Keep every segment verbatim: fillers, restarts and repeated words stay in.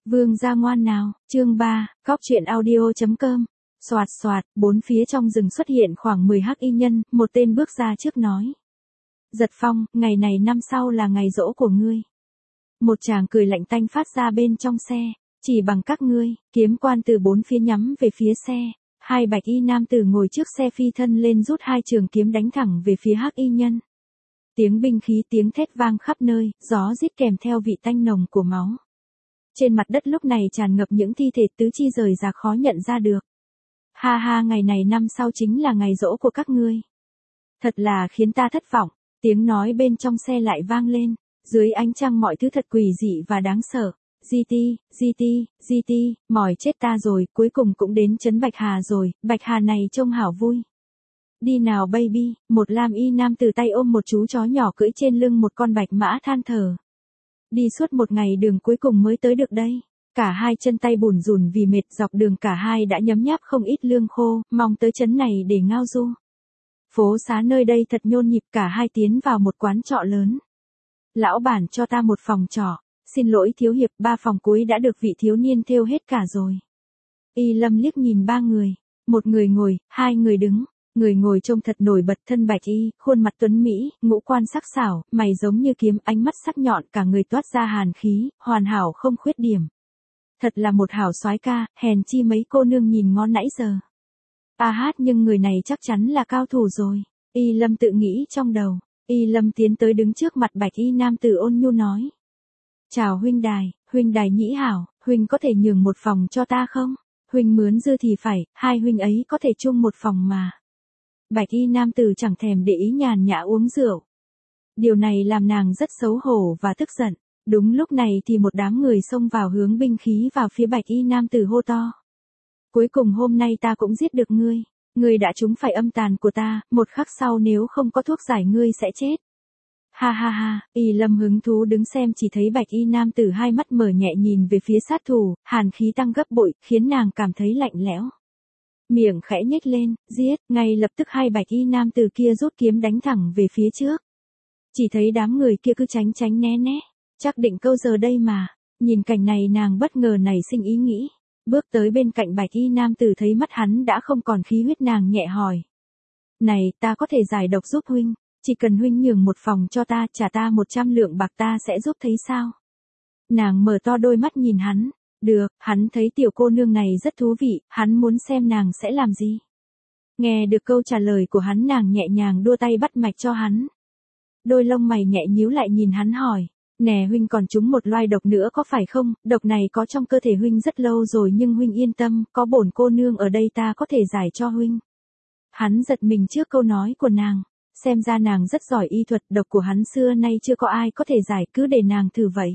Vương gia ngoan nào, chương ba, cóc truyện audio.com. Soạt soạt, bốn phía trong rừng xuất hiện khoảng mười hắc y nhân, một tên bước ra trước nói. Giật Phong, ngày này năm sau là ngày giỗ của ngươi. Một chàng cười lạnh tanh phát ra bên trong xe, chỉ bằng các ngươi, kiếm quan từ bốn phía nhắm về phía xe. Hai bạch y nam tử ngồi trước xe phi thân lên rút hai trường kiếm đánh thẳng về phía hắc y nhân. Tiếng binh khí tiếng thét vang khắp nơi, gió rít kèm theo vị tanh nồng của máu. Trên mặt đất lúc này tràn ngập những thi thể tứ chi rời ra khó nhận ra được. Ha ha, ngày này năm sau chính là ngày giỗ của các ngươi. Thật là khiến ta thất vọng, tiếng nói bên trong xe lại vang lên, dưới ánh trăng mọi thứ thật quỷ dị và đáng sợ. giê tê, giê tê, giê tê, mỏi chết ta rồi, cuối cùng cũng đến trấn Bạch Hà rồi, Bạch Hà này trông hảo vui. Đi nào baby, một lam y nam từ tay ôm một chú chó nhỏ cưỡi trên lưng một con bạch mã than thở. Đi suốt một ngày đường cuối cùng mới tới được đây. Cả hai chân tay bủn rủn vì mệt, dọc đường cả hai đã nhấm nháp không ít lương khô, mong tới trấn này để ngao du. Phố xá nơi đây thật nhộn nhịp, cả hai tiến vào một quán trọ lớn. Lão bản cho ta một phòng trọ. Xin lỗi thiếu hiệp, ba phòng cuối đã được vị thiếu niên thêu hết cả rồi. Y Lâm liếc nhìn ba người. Một người ngồi, hai người đứng. Người ngồi trông thật nổi bật, thân bạch y, khuôn mặt tuấn mỹ, ngũ quan sắc sảo, mày giống như kiếm, ánh mắt sắc nhọn, cả người toát ra hàn khí, hoàn hảo không khuyết điểm. Thật là một hảo soái ca, hèn chi mấy cô nương nhìn ngon nãy giờ. A hát, nhưng người này chắc chắn là cao thủ rồi. Y Lâm tự nghĩ trong đầu. Y Lâm tiến tới đứng trước mặt bạch y nam tử ôn nhu nói. Chào huynh đài, huynh đài nhĩ hảo, huynh có thể nhường một phòng cho ta không? Huynh mướn dư thì phải, hai huynh ấy có thể chung một phòng mà. Bạch y nam tử chẳng thèm để ý, nhàn nhã uống rượu. Điều này làm nàng rất xấu hổ và tức giận. Đúng lúc này thì một đám người xông vào hướng binh khí vào phía bạch y nam tử hô to. Cuối cùng hôm nay ta cũng giết được ngươi. Ngươi đã trúng phải âm tàn của ta, một khắc sau nếu không có thuốc giải ngươi sẽ chết. Ha ha ha, Y Lâm hứng thú đứng xem, chỉ thấy bạch y nam tử hai mắt mở nhẹ nhìn về phía sát thủ, hàn khí tăng gấp bội, khiến nàng cảm thấy lạnh lẽo. Miệng khẽ nhếch lên, giết, ngay lập tức hai bạch y nam tử kia rút kiếm đánh thẳng về phía trước. Chỉ thấy đám người kia cứ tránh tránh né né, chắc định câu giờ đây mà. Nhìn cảnh này nàng bất ngờ nảy sinh ý nghĩ, bước tới bên cạnh bạch y nam tử thấy mắt hắn đã không còn khí huyết, nàng nhẹ hỏi. Này, ta có thể giải độc giúp huynh, chỉ cần huynh nhường một phòng cho ta, trả ta một trăm lượng bạc ta sẽ giúp, thấy sao? Nàng mở to đôi mắt nhìn hắn. Được, hắn thấy tiểu cô nương này rất thú vị, hắn muốn xem nàng sẽ làm gì. Nghe được câu trả lời của hắn, nàng nhẹ nhàng đua tay bắt mạch cho hắn. Đôi lông mày nhẹ nhíu lại nhìn hắn hỏi. Nè huynh, còn trúng một loài độc nữa có phải không? Độc này có trong cơ thể huynh rất lâu rồi, nhưng huynh yên tâm, có bổn cô nương ở đây ta có thể giải cho huynh. Hắn giật mình trước câu nói của nàng. Xem ra nàng rất giỏi y thuật, độc của hắn xưa nay chưa có ai có thể giải, cứ để nàng thử vậy.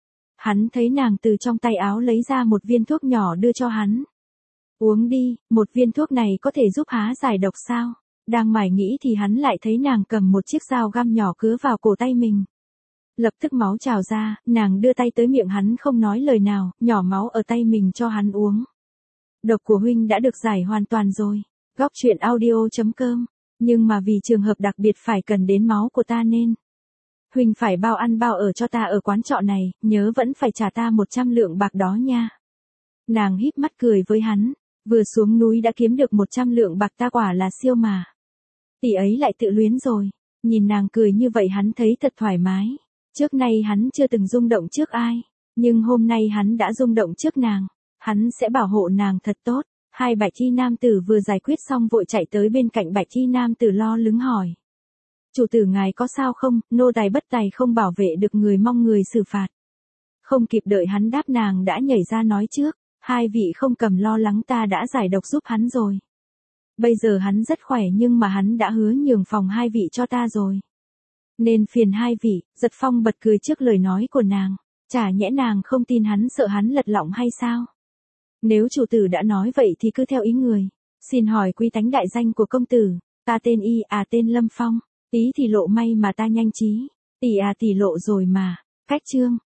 Hắn thấy nàng từ trong tay áo lấy ra một viên thuốc nhỏ đưa cho hắn. Uống đi, một viên thuốc này có thể giúp há giải độc sao? Đang mải nghĩ thì hắn lại thấy nàng cầm một chiếc dao găm nhỏ cứa vào cổ tay mình. Lập tức máu trào ra, nàng đưa tay tới miệng hắn không nói lời nào, nhỏ máu ở tay mình cho hắn uống. Độc của huynh đã được giải hoàn toàn rồi. Góc truyện audio.com. Nhưng mà vì trường hợp đặc biệt phải cần đến máu của ta nên huynh phải bao ăn bao ở cho ta ở quán trọ này, nhớ vẫn phải trả ta một trăm lượng bạc đó nha. Nàng híp mắt cười với hắn, vừa xuống núi đã kiếm được một trăm lượng bạc, ta quả là siêu mà. Tỷ ấy lại tự luyến rồi. Nhìn nàng cười như vậy hắn thấy thật thoải mái. Trước nay hắn chưa từng rung động trước ai, nhưng hôm nay hắn đã rung động trước nàng. Hắn sẽ bảo hộ nàng thật tốt. Hai bạch y nam tử vừa giải quyết xong vội chạy tới bên cạnh bạch y nam tử lo lắng hỏi. Chủ tử ngài có sao không, nô tài bất tài không bảo vệ được người, mong người xử phạt. Không kịp đợi hắn đáp, nàng đã nhảy ra nói trước. Hai vị không cầm lo lắng, ta đã giải độc giúp hắn rồi. Bây giờ hắn rất khỏe, nhưng mà hắn đã hứa nhường phòng hai vị cho ta rồi. Nên phiền hai vị. Giật Phong bật cười trước lời nói của nàng. Chả nhẽ nàng không tin hắn, sợ hắn lật lọng hay sao? Nếu chủ tử đã nói vậy thì cứ theo ý người. Xin hỏi quy tánh đại danh của công tử. Ta tên Y, à tên Lâm Phong. Tí thì lộ may mà ta nhanh trí. Tỷ à tỷ lộ rồi mà. Cách chương.